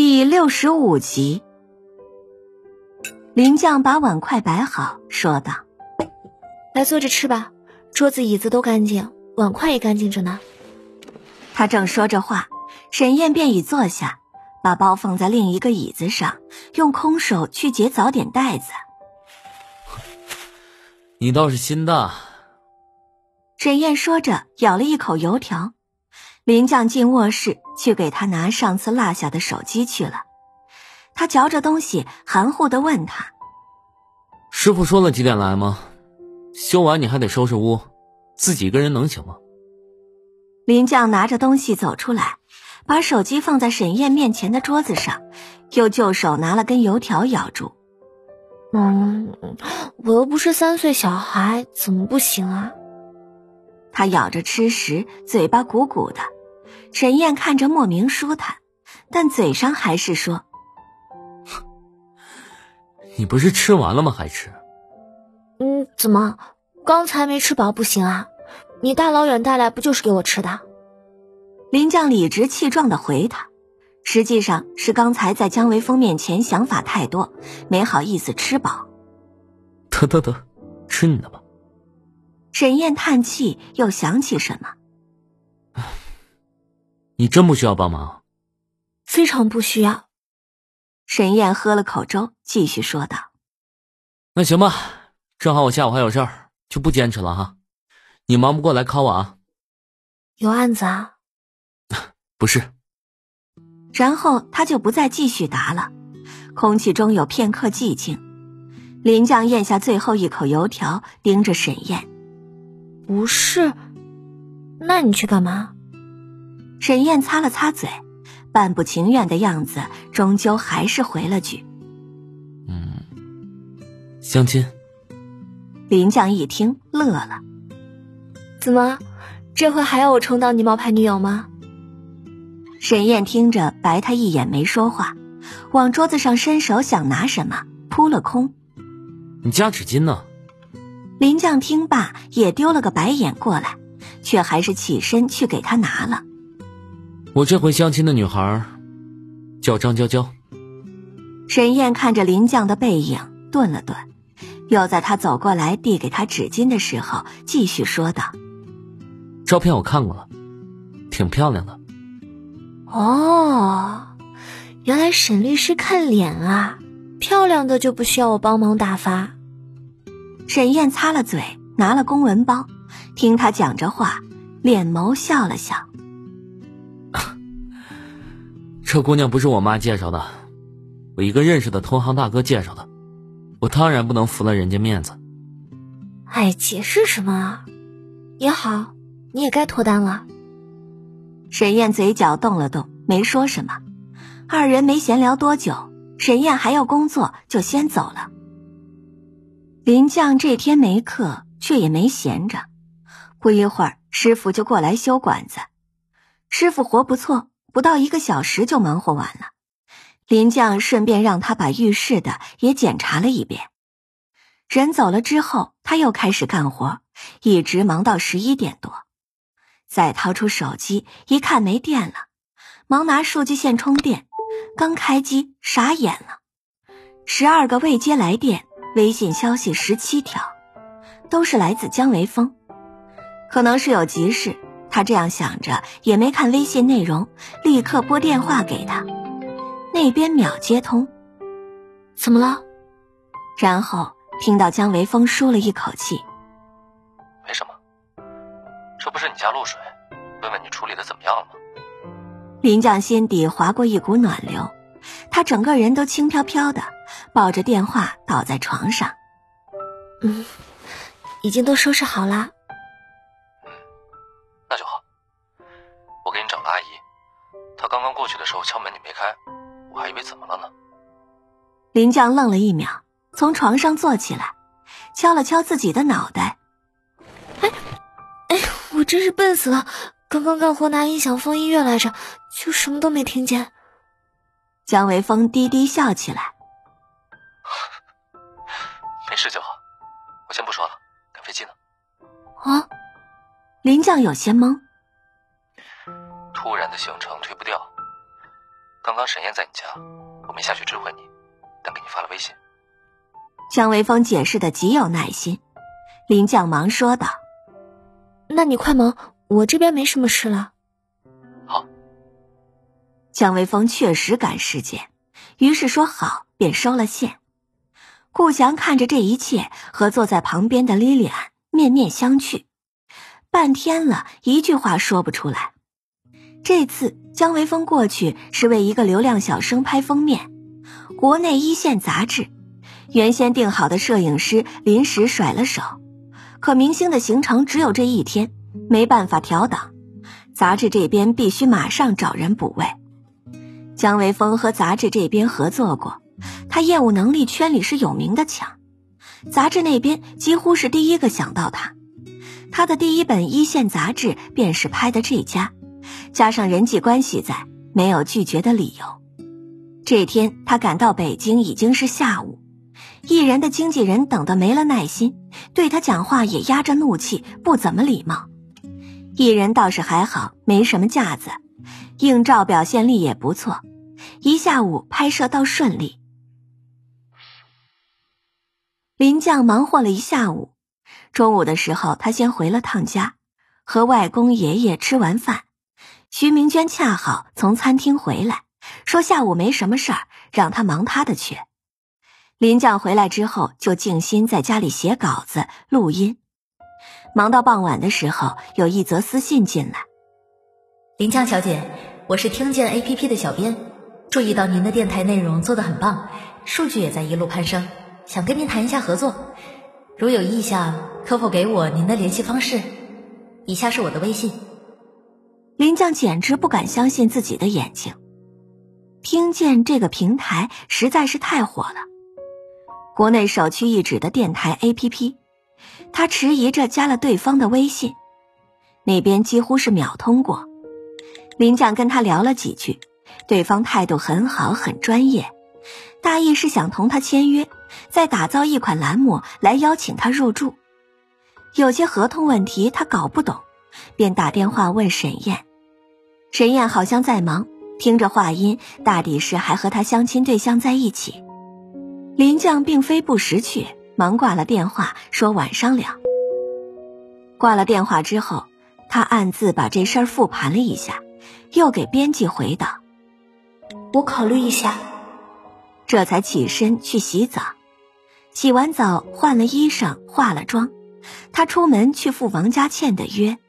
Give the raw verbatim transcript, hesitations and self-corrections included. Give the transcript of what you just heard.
第六十五集，林将把碗筷摆好，说道：“ 来坐着吃吧，桌子椅子都干净，碗筷也干净着呢。” 他正说着话，沈燕便已坐下，把包放在另一个椅子上，用空手去解早点袋子。 你倒是心大。 沈燕说着，咬了一口油条。林将进卧室去给他拿上次落下的手机去了。他嚼着东西，含糊地问他：“ 师傅说了几点来吗？修完你还得收拾屋，自己一个人能行吗？” 林将拿着东西走出来，把手机放在沈燕面前的桌子上，又就手拿了根油条咬住。 嗯，我又不是三岁小孩，怎么不行啊？ 他咬着吃时，嘴巴鼓鼓的。沈燕看着莫名舒坦，但嘴上还是说：“ 你不是吃完了吗？还吃？” 嗯，怎么？刚才没吃饱不行啊？你大老远带来不就是给我吃的？ 林将理直气壮地回他，实际上是刚才在姜维峰面前想法太多，没好意思吃饱。 得得得，吃你的吧。 沈燕叹气，又想起什么。 你真不需要帮忙？ 非常不需要。 沈燕喝了口粥，继续说道：“ 那行吧，正好我下午还有事儿，就不坚持了哈。你忙不过来考我啊。” 有案子啊？ 不是。 然后他就不再继续答了，空气中有片刻寂静。林将咽下最后一口油条，盯着沈燕：“ 不是？那你去干嘛？” 沈燕擦了擦嘴，半不情愿的样子，终究还是回了句：“ 嗯，相亲。” 林将一听乐了：“ 怎么，这回还要我充当你冒牌女友吗？” 沈燕听着白他一眼没说话，往桌子上伸手想拿什么，扑了空。 “你夹纸巾呢？” 林将听罢也丢了个白眼过来，却还是起身去给他拿了。 我这回相亲的女孩叫张娇娇。 沈燕看着林将的背影顿了顿，又在他走过来递给他纸巾的时候继续说道：“ 照片我看过了，挺漂亮的。” 哦，原来沈律师看脸啊，漂亮的就不需要我帮忙打发。 沈燕擦了嘴，拿了公文包，听他讲着话，脸眸笑了笑。 这姑娘不是我妈介绍的，我一个认识的同行大哥介绍的，我当然不能服了人家面子。 哎，解释什么啊？也好，你也该脱单了。 沈燕嘴角动了动，没说什么。二人没闲聊多久，沈燕还要工作，就先走了。林将这天没课，却也没闲着。不一会儿，师傅就过来修管子。师傅活不错，不到一个小时就忙活完了。林将顺便让他把浴室的也检查了一遍。人走了之后，他又开始干活，一直忙到十一点多。再掏出手机，一看没电了，忙拿数据线充电。刚开机，傻眼了，十二个未接来电，微信消息十七条，都是来自姜维峰。可能是有急事，他这样想着，也没看微信内容，立刻拨电话给他。那边秒接通。 怎么了？ 然后听到姜维峰舒了一口气：“ 没什么，这不是你家漏水，问问你处理的怎么样了吗？” 林将心底划过一股暖流，他整个人都轻飘飘的，抱着电话倒在床上。 嗯，已经都收拾好了。 嗯，那就好。我给你找个阿姨，她刚刚过去的时候敲门你没开，我还以为怎么了呢。 林将愣了一秒，从床上坐起来，敲了敲自己的脑袋。 哎哎，我真是笨死了，刚刚干活拿音响放音乐来着，就什么都没听见。 姜维峰低低笑起来。 没事就好，我先不说了，赶飞机呢。 啊？林将有些懵。 突然的行程推不掉， 刚刚沈燕在你家，我没下去知会你，但给你发了微信。 江微风解释的极有耐心，林绛忙说道： 那你快忙，我这边没什么事了。 好。 江微风确实赶时间，于是说好，便收了线。顾翔看着这一切，和坐在旁边的莉莉安面面相觑，半天了，一句话说不出来。这次江微风过去是为一个流量小生拍封面，国内一线杂志，原先定好的摄影师临时甩了手，可明星的行程只有这一天，没办法调档，杂志这边必须马上找人补位。江微风和杂志这边合作过，他业务能力圈里是有名的强，杂志那边几乎是第一个想到他。他的第一本一线杂志便是拍的这家，加上人际关系在，没有拒绝的理由。这天他赶到北京已经是下午，艺人的经纪人等得没了耐心，对他讲话也压着怒气，不怎么礼貌。艺人倒是还好，没什么架子，映照表现力也不错，一下午拍摄倒顺利。林绛忙活了一下午，中午的时候他先回了趟家，和外公爷爷吃完饭。徐明娟恰好从餐厅回来，说下午没什么事儿，让他忙他的去。林绛回来之后就静心在家里写稿子录音，忙到傍晚的时候有一则私信进来。 林绛小姐，我是听见 A P P 的小编，注意到您的电台内容做得很棒，数据也在一路攀升，想跟您谈一下合作，如有意向可否给我您的联系方式？以下是我的微信。 林绛简直不敢相信自己的眼睛，听见这个平台实在是太火了，国内首屈一指的电台 A P P。 他迟疑着加了对方的微信，那边几乎是秒通过。林绛跟他聊了几句，对方态度很好很专业，大意是想同他签约，再打造一款栏目来邀请他入驻。有些合同问题他搞不懂，便打电话问沈燕。沈燕好像在忙，听着话音，大抵是还和他相亲对象在一起。林绛并非不识趣，忙挂了电话，说晚上聊。挂了电话之后，他暗自把这事儿复盘了一下，又给编辑回道： 我考虑一下。 这才起身去洗澡。洗完澡换了衣裳，化了妆，他出门去赴王佳倩的约。